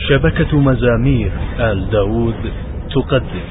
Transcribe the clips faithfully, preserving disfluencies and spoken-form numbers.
شبكة مزامير آل داود تقدم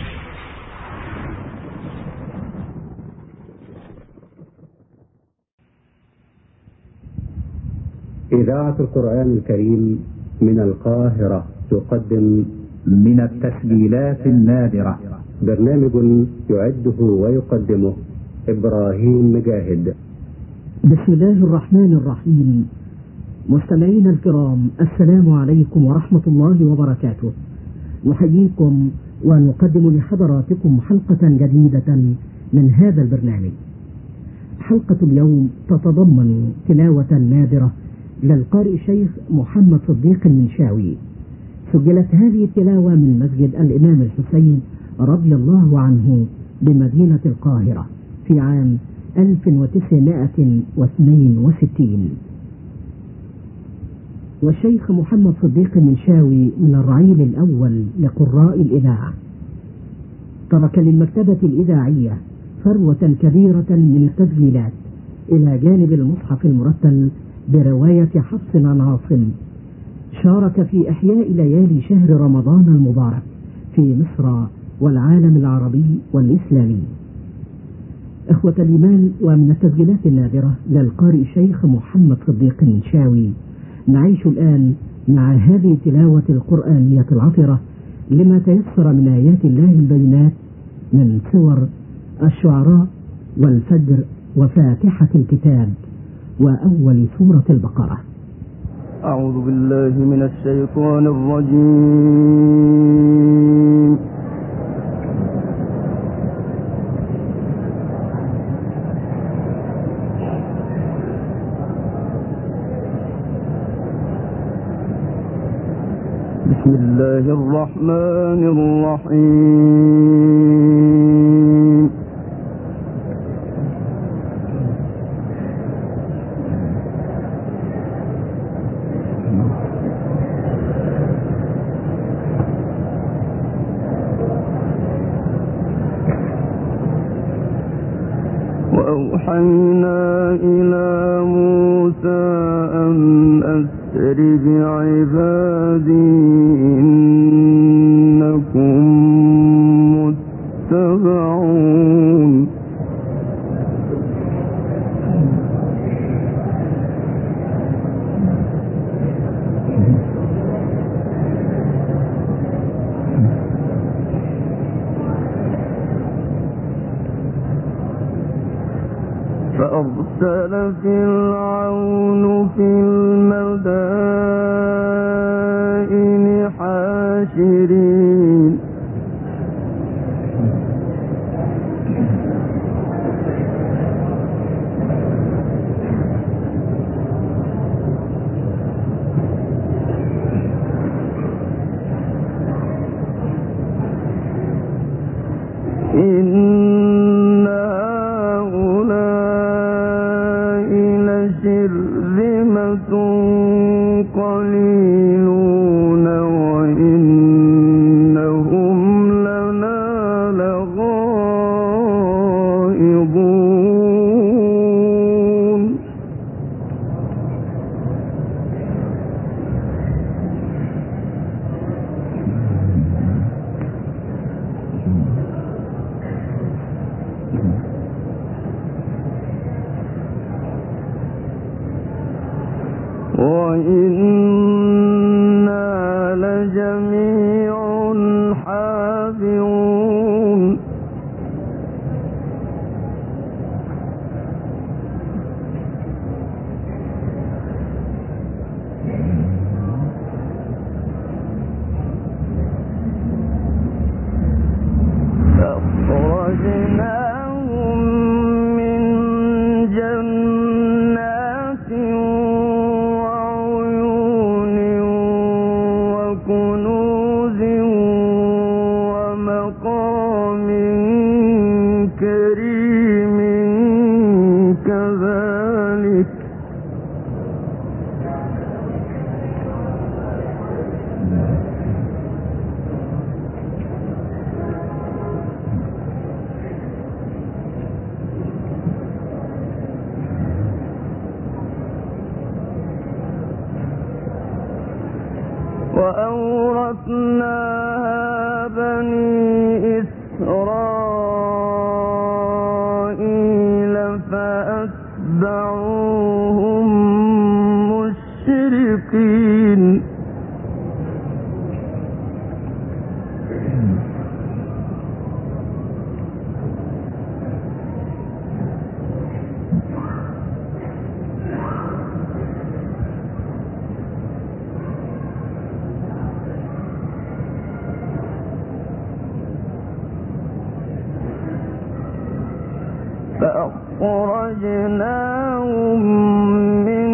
إذاعة القرآن الكريم من القاهرة تقدم من التسجيلات النادرة برنامج يعده ويقدمه إبراهيم مجاهد. بسم الله الرحمن الرحيم. مستمعينا الكرام، السلام عليكم ورحمة الله وبركاته. نحييكم ونقدم لحضراتكم حلقة جديدة من هذا البرنامج. حلقة اليوم تتضمن تلاوة نادرة للقارئ الشيخ محمد صديق المنشاوي. سجلت هذه التلاوة من مسجد الإمام الحسين رضي الله عنه بمدينة القاهرة في عام ألف وتسعمائة واثنين وستين. والشيخ محمد صديق المنشاوي من الرعيل الأول لقراء الإذاعة. ترك للمكتبة الإذاعية ثروة كبيرة من التسجيلات إلى جانب المصحف المرتل برواية حفص عن عاصم. شارك في إحياء ليالي شهر رمضان المبارك في مصر والعالم العربي والإسلامي. إخوة الإيمان، ومن التسجيلات النادرة للقارئ الشيخ محمد صديق المنشاوي نعيش الآن مع هذه التلاوة القرآنية العطرة لما تيسر من آيات الله البينات من سور الشعراء والفجر وفاتحة الكتاب وأول سورة البقرة. أعوذ بالله من الشيطان الرجيم. بسم الله الرحمن الرحيم. وأوحينا إلى موسى أن أسر بعبادي إنكم متبعون. فأرسل فرعون في المدائن حاشرين إن هؤلاء لشرذمة قليلون وإنهم لنا لغائظون. وإنا وأورثناها بني إسرائيل فأتبعوهم مشرقين فأخرجناهم من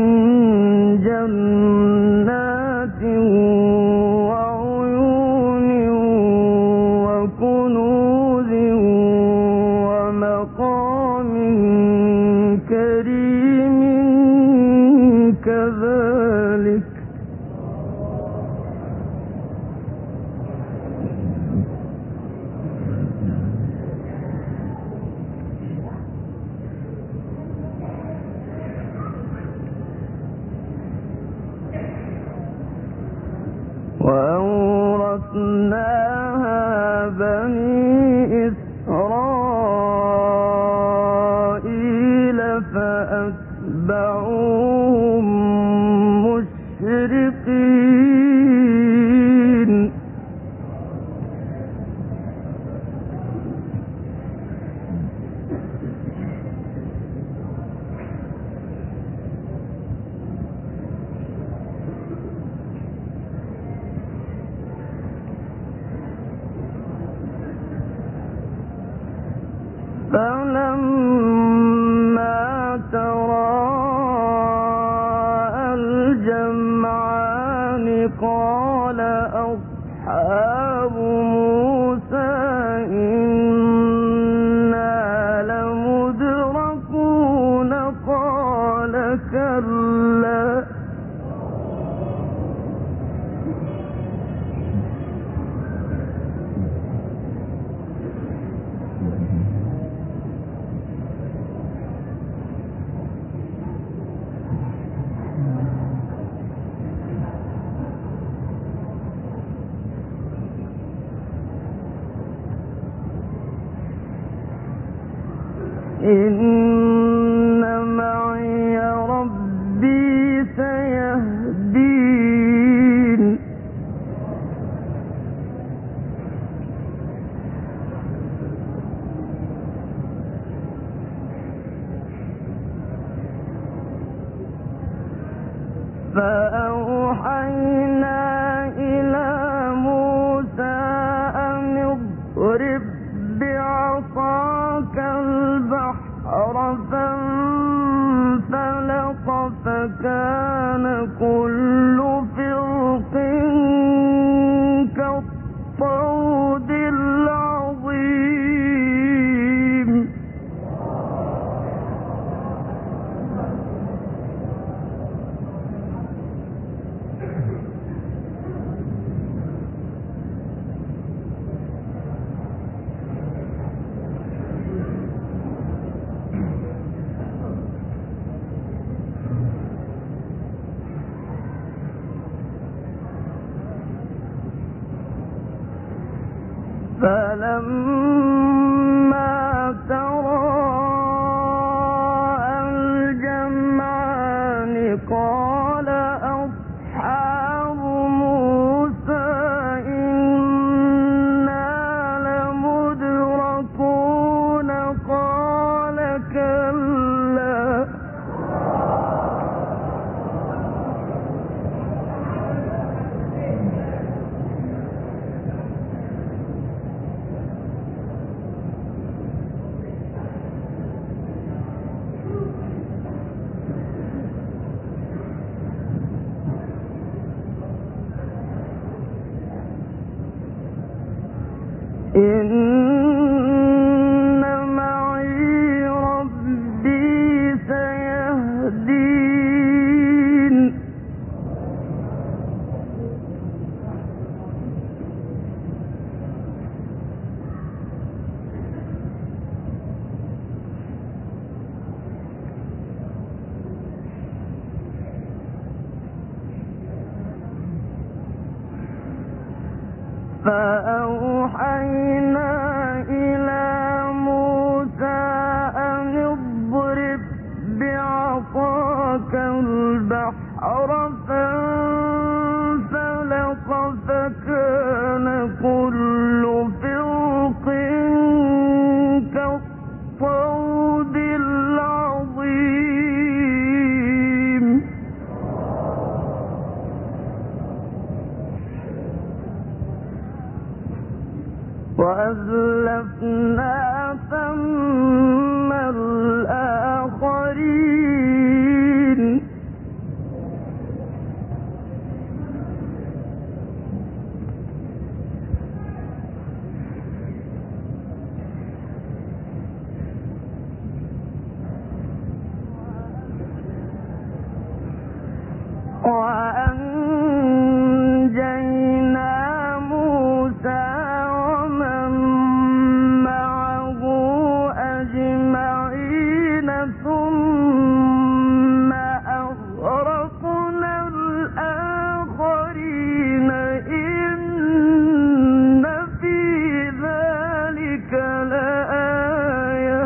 جنات وعيون وكنوز ومقام كريم كذلك وأورثناها بني إسرائيل فأتبعوهم مشرقين فلما تراءى الجمعان قال أصحاب موسى إنا لمدركون قال كلا إن معي ربي سيهدين فأوحينا إلى موسى أن اضرب بعصاك البحر فانفلق فكان كل فرق كالطود العظيم فلما تراءى الجمعان قال أصحاب موسى إنا لمدركون قال كلا فأوحينا إلى موسى أن اضرب بعصاك البحر فانفلق فكان كل فرق كالطود العظيم وأزلفنا ثم الآخرين وأنجينا موسى ومن معه أجمعين ثم أغرقنا الآخرين إن في ذلك لآية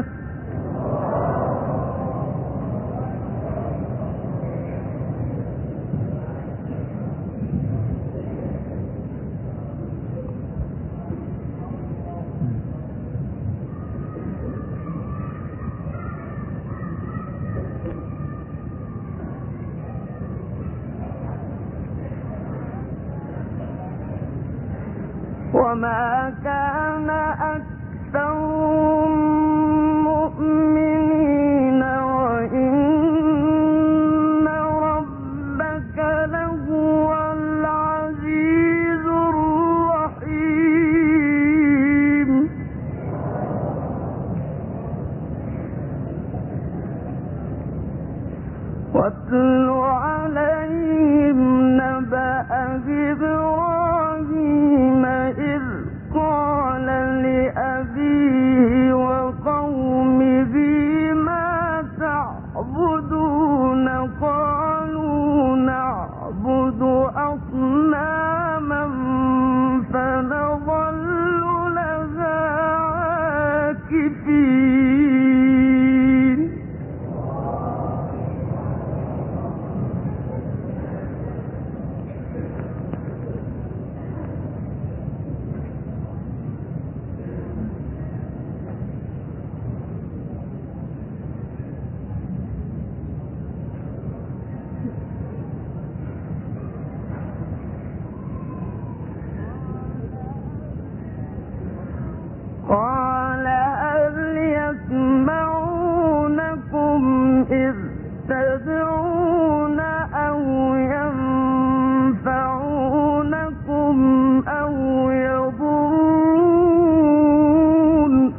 وما كان أكثرهم مؤمنين وإن ربك لهو العزيز الرحيم واتل عليهم نبأ إبراهيم إذ قال لأبيه وقومه ما تعبدون قالوا نعبد أصناما فنظل لها عاكفين قال هل يسمعونكم إذ تدعون أو ينفعونكم أو يضرون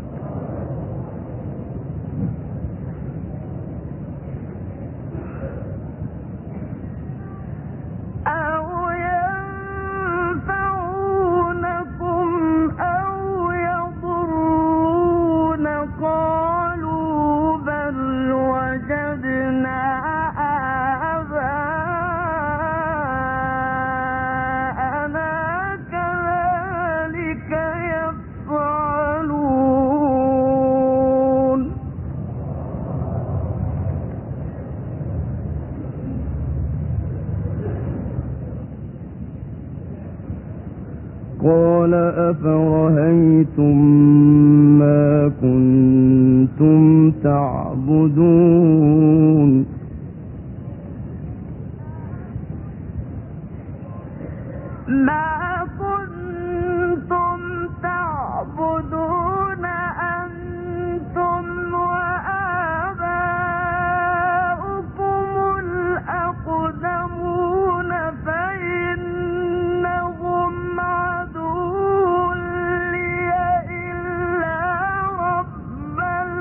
أو ينفعونكم أو يضرون قالوا بل وجدنا آباءنا كذلك يفعلون قال أفرهيتم ما كنتم تعبدون ما كنتم تعبدون أنتم وآباؤكم الأقدمون فإنهم عدو لي إلا رب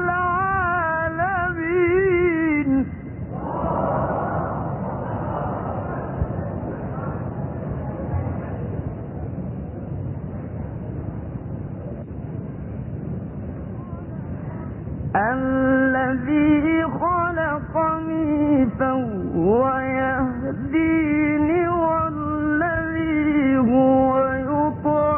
العالمين الذي خلقني فهو يهديني والذي هو يطعمني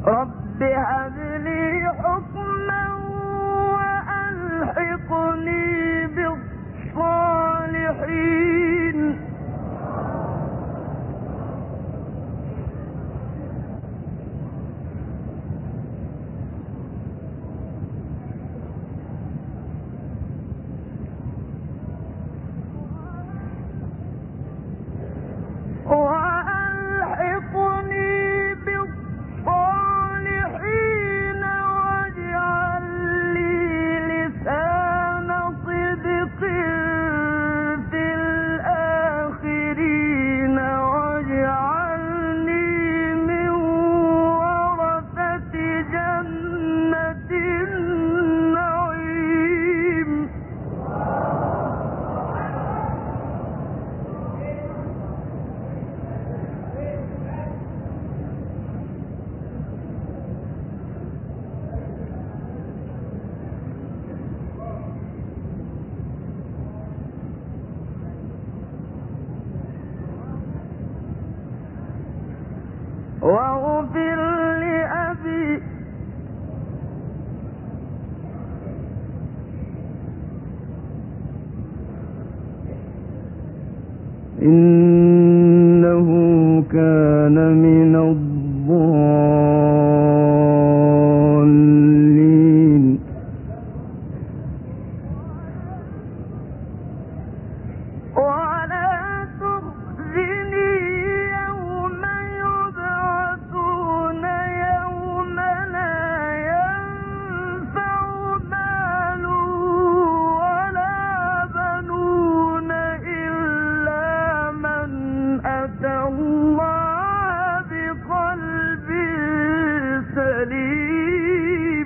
رب هب لي حكما وألحقني بالصالحين وألحقني بالصالحين واجعل لي لسان صدق في الآخرين واجعلني من ورثة جنة النعيم واغفر لأبي إنه كان من الضالين ولا تخزني يوم يبعثون يوم لا ينفع مال ولا بنون إلا من أتى الله بقلب سليم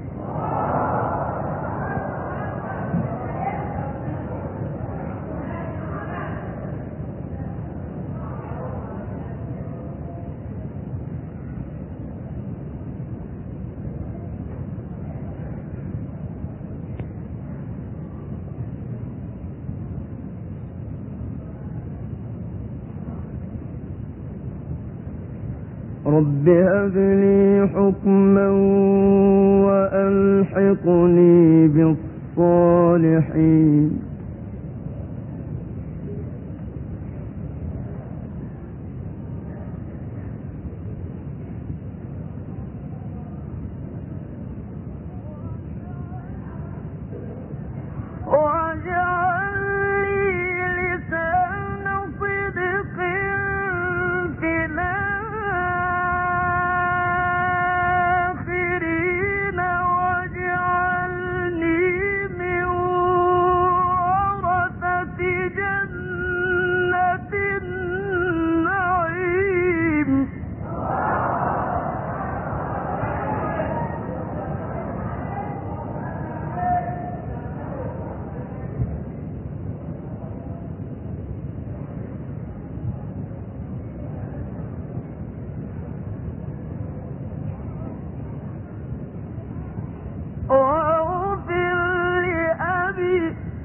رب هب لي حكما وألحقني بالصالحين واجعل لي لسان صدق في الآخرين واجعلني من ورثة جنة النعيم واغفر لأبي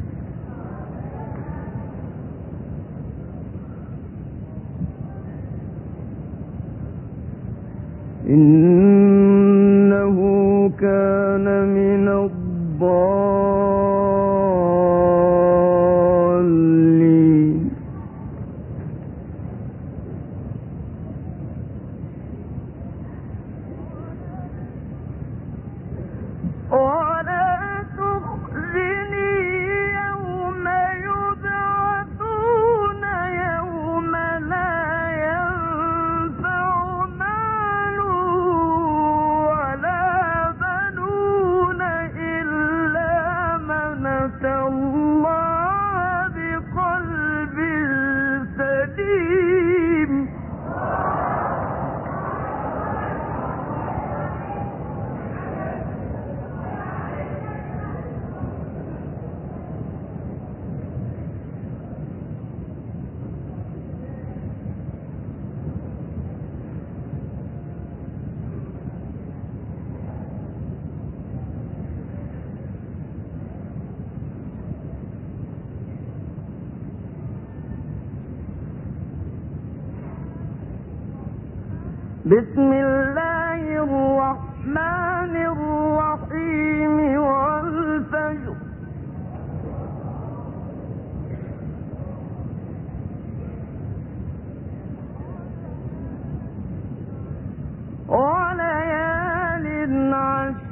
إنه كان من الضالين ولا تخزني يوم يبعثون يوم لا ينفع مال ولا بنون إلا من أتى الله بقلب سليم بسم الله الرحمن الرحيم والفجر وليال عشر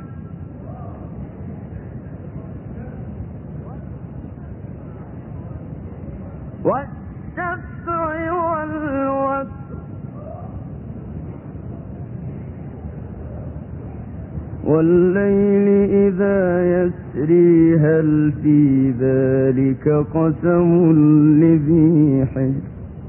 والشفع والوتر والليل إذا يسري هل في ذلك قسم لذي حجر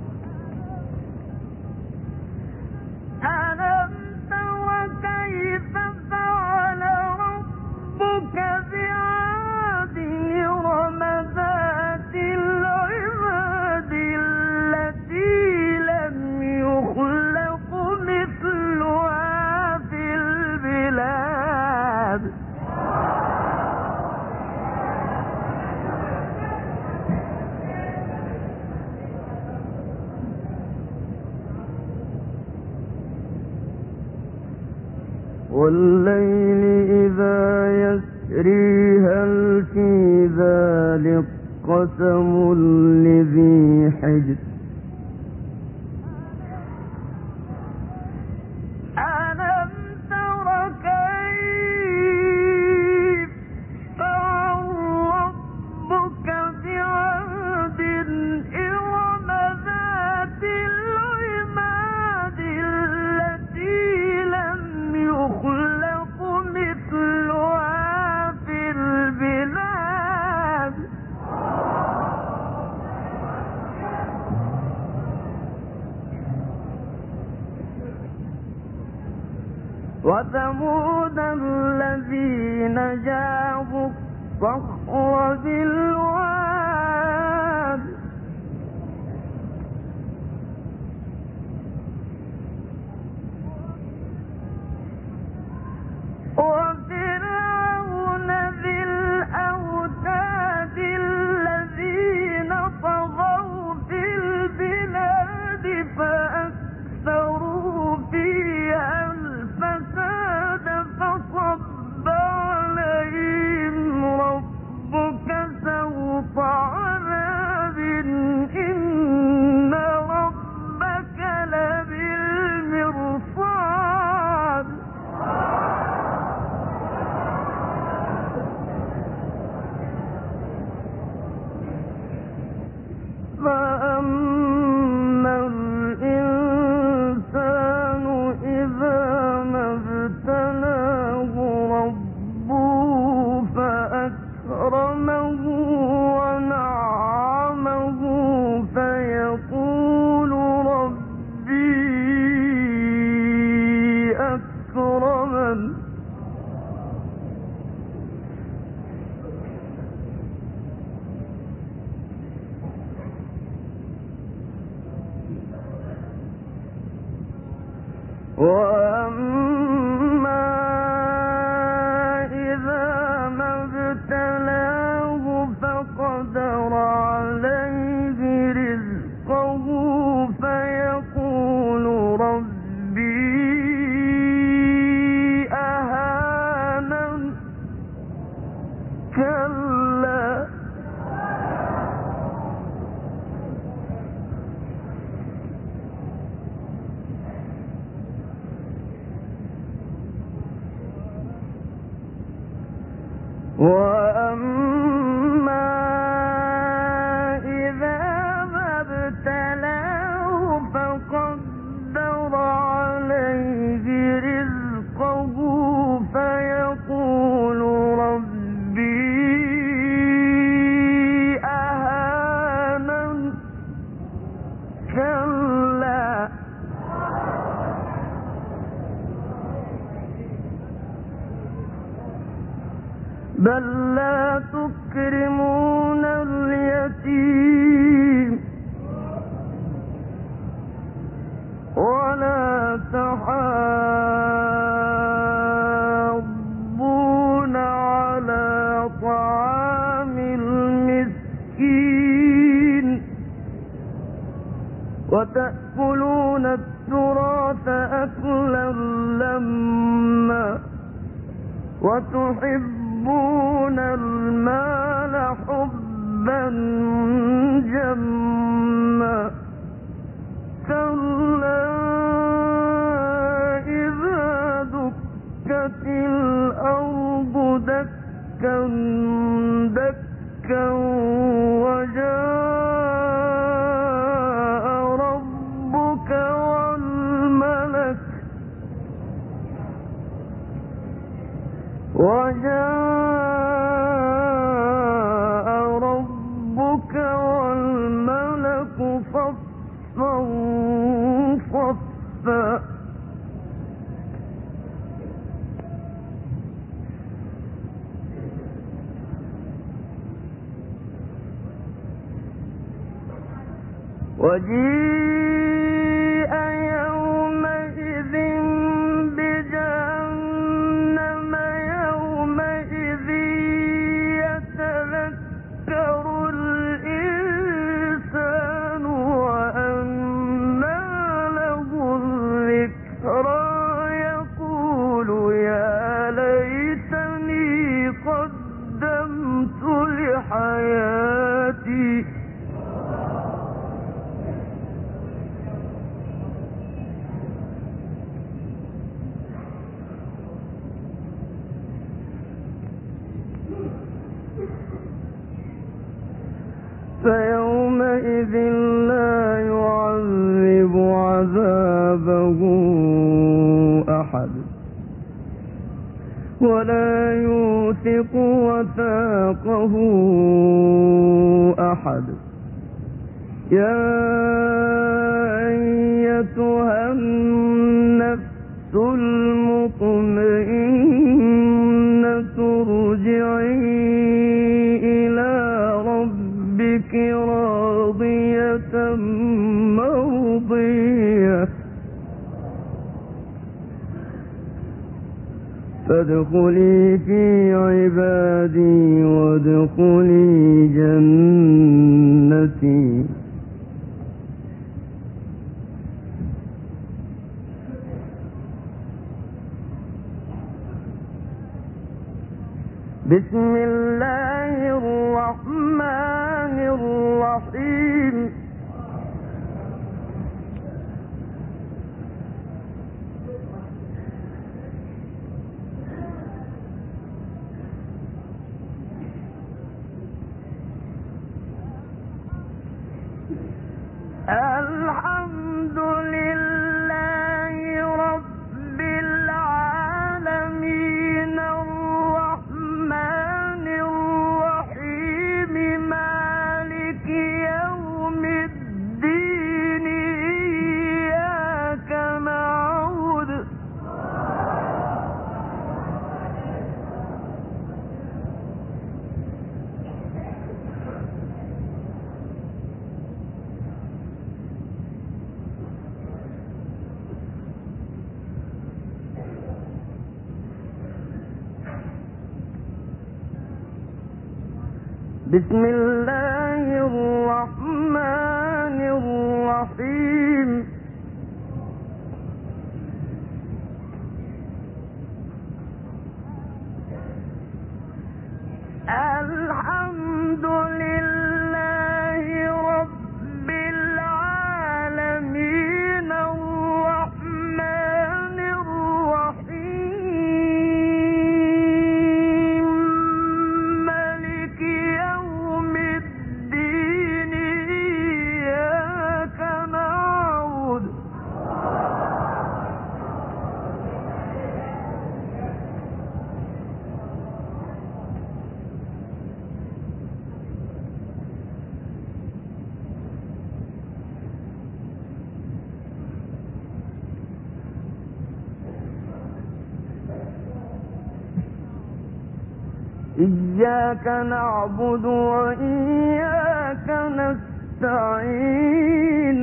ألم تر كيف فعل ربك بعاد إرم ذات العماد التي لم يخلق مثلها في البلاد والليل إذا يسري هل في ذلك قسم لذي حجر ألم تر كيف فعل ربك بعاد إرم ذات العماد التي لم يخلق مثلها في البلاد وثمود الذين جابوا الصخر بالواد وفرعون ذي الأوتاد الذين طغوا في البلاد فأكثروا فيها الفساد فصب عليهم ربك سوط عذاب إن ربك لبالمرصاد فأما الإنسان إذا ما ابتلاه ربه فأكرمه ونعمه فيقول ربي أكرمن وأما إذا ما ابتلاه فقدر عليه رزقه فيقول ربي أهانن كلا وأما إذا ما ابتلاه فقدر عليه رزقه فيقول ربي أهانن كلا بل لا تكرمون اليتيم ولا تحاضون على طعام المسكين وتأكلون التراث التراث أكلا لما وتحبون المال حبا جما كلا إذا دكت الأرض دكا دكا وجاء ربك والملك وجاء ربك والملك صفا صفا وجيء يومئذ بجهنم يومئذ يتذكر الإنسان وأنى له الذكرى يقول يا ليتني قدمت لحياتي فيومئذ لا يعذب عذابه أحد ولا يوثق وثاقه أحد يا أيتها النفس المطمئنة ارجعي إلى ربك راضية مرضية فادخلي في عبادي وادخلي جنتي بسم الله الرحمن الرحيم الحمد لله رب العالمين الرحمن الرحيم مالك يوم الدين إياك نعبد بسم الله الرحمن الرحيم الحمد لله رب العالمين الرحمن الرحيم مالك يوم الدين إياك نعبد إياك نعبد وإياك نستعين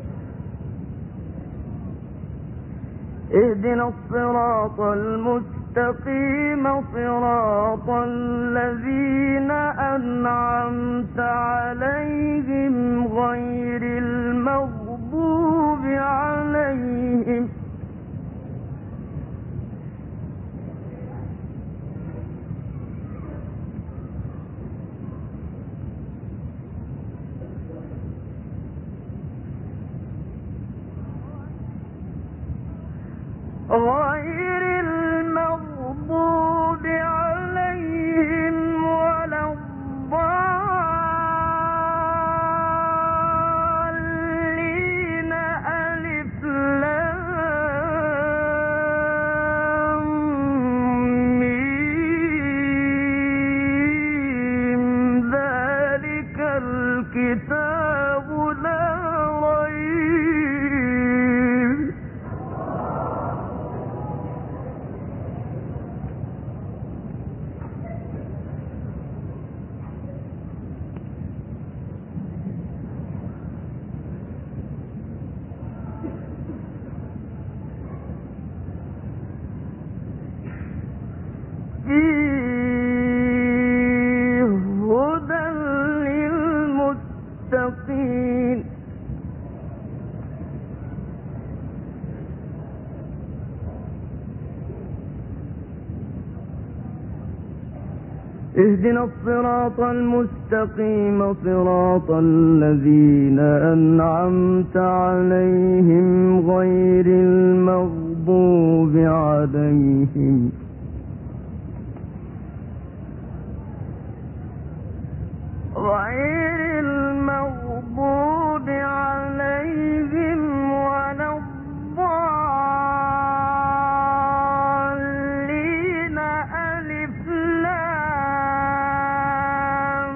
اهدنا الصراط المستقيم المستقيم صراط الذين أنعمت عليهم غير المغضوب عليهم غير المغضوب عليهم ولا الضالين ألف لام ميم ذلك الكتاب لا ريب فيه هدى للمتقين اهدنا الصراط المستقيم صراط الذين أنعمت عليهم غير المغضوب عليهم غير المغضوب عليهم ولا الضالين ألف لام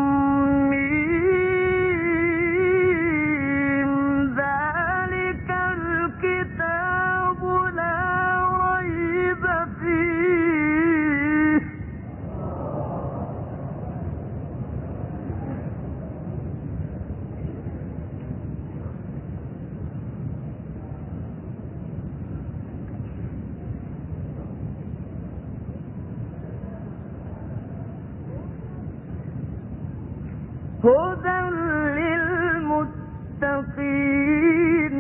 ميم ذلك الكتاب لا ريب فيه هدى للمتقين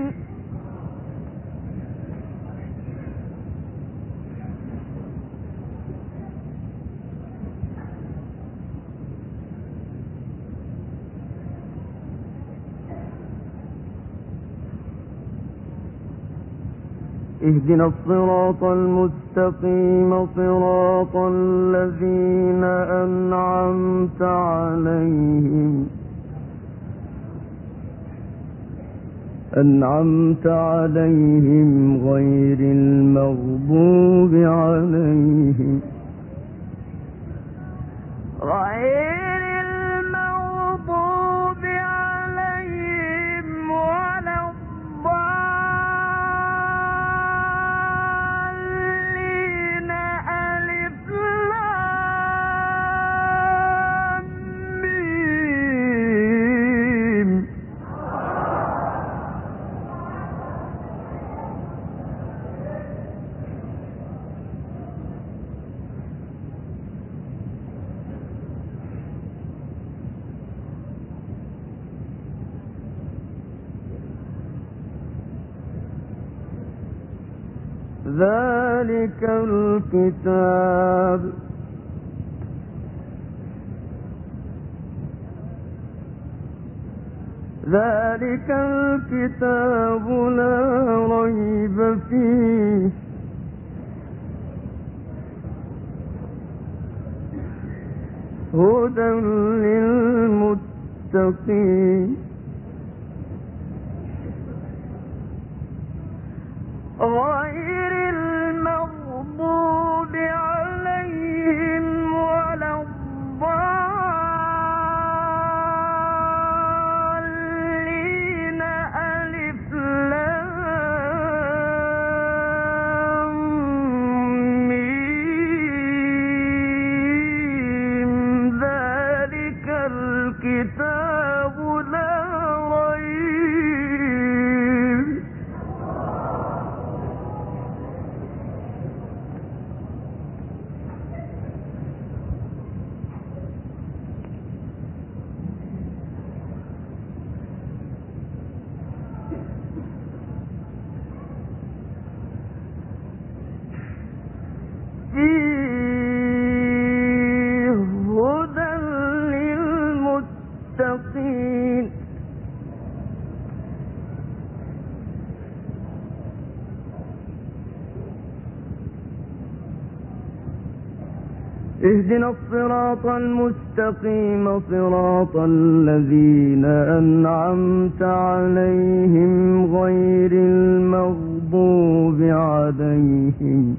اهدنا الصراط المستقيم صراط الذين أنعمت عليهم أنعمت عليهم غير المغضوب عليهم غير المغضوب عليهم ولا الضالين ألف لام ميم ذلك الكتاب ذلك الكتاب لا ريب فيه هدى للمتقين غير المغضوب عليهم ولا الضالين ألف لام ميم ذلك الكتاب لا ريب اهدنا الصراط المستقيم صراط الذين أنعمت عليهم غير المغضوب عليهم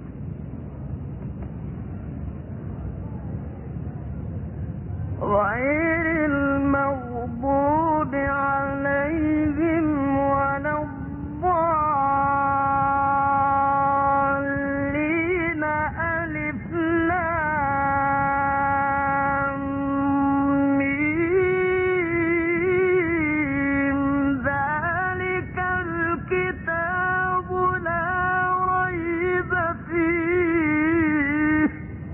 غير المغضوب عليهم ولا الضالين. ألف لام ميم ذلك الكتاب لا ريب فيه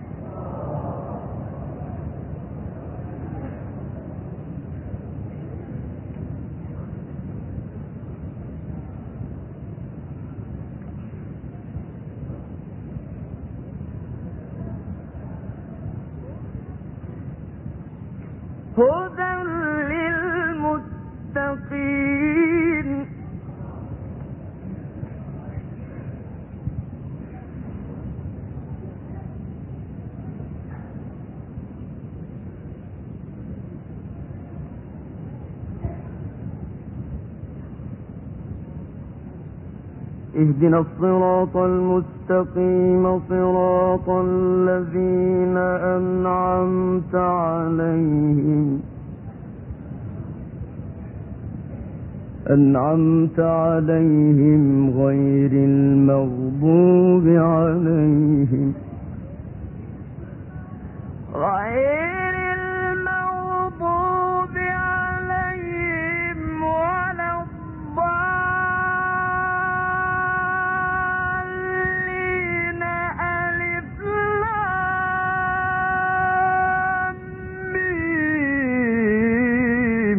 هدى للمتقين. اهدنا الصراط المستقيم صراط الذين أنعمت عليهم أنعمت عليهم غير المغضوب عليهم غير المغضوب عليهم ولا الضالين. ألف لام ميم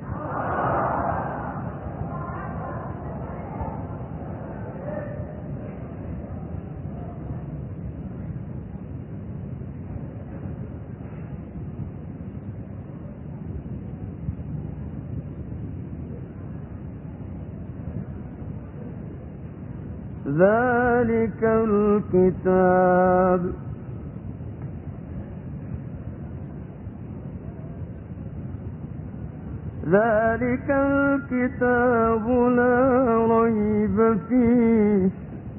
ذلك الكتاب ذلك الكتاب لا ريب فيه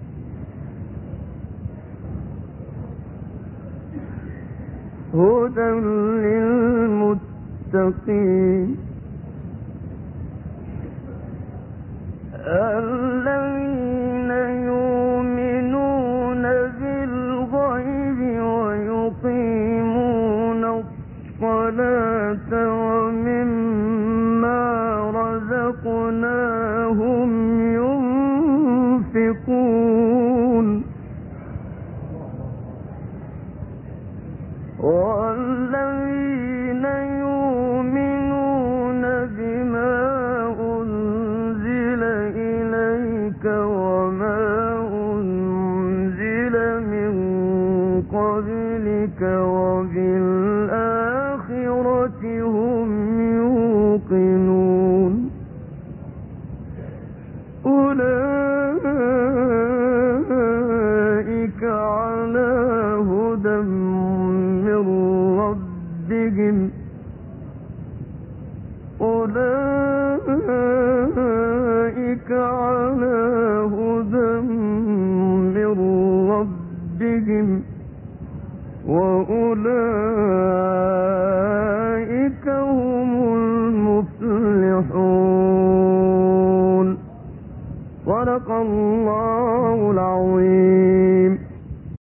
هدى للمتقين الذين يؤمنون بالغيب ويقيمون الصلاة ومما رزقناهم ينفقون والذين يؤمنون بما أنزل إليك وما أنزل من قبلك وبالآخرة هم يوقنون أولئك على هدى من ربهم أولئك على هدى من ربهم وأولئك هم المفلحون. صدق الله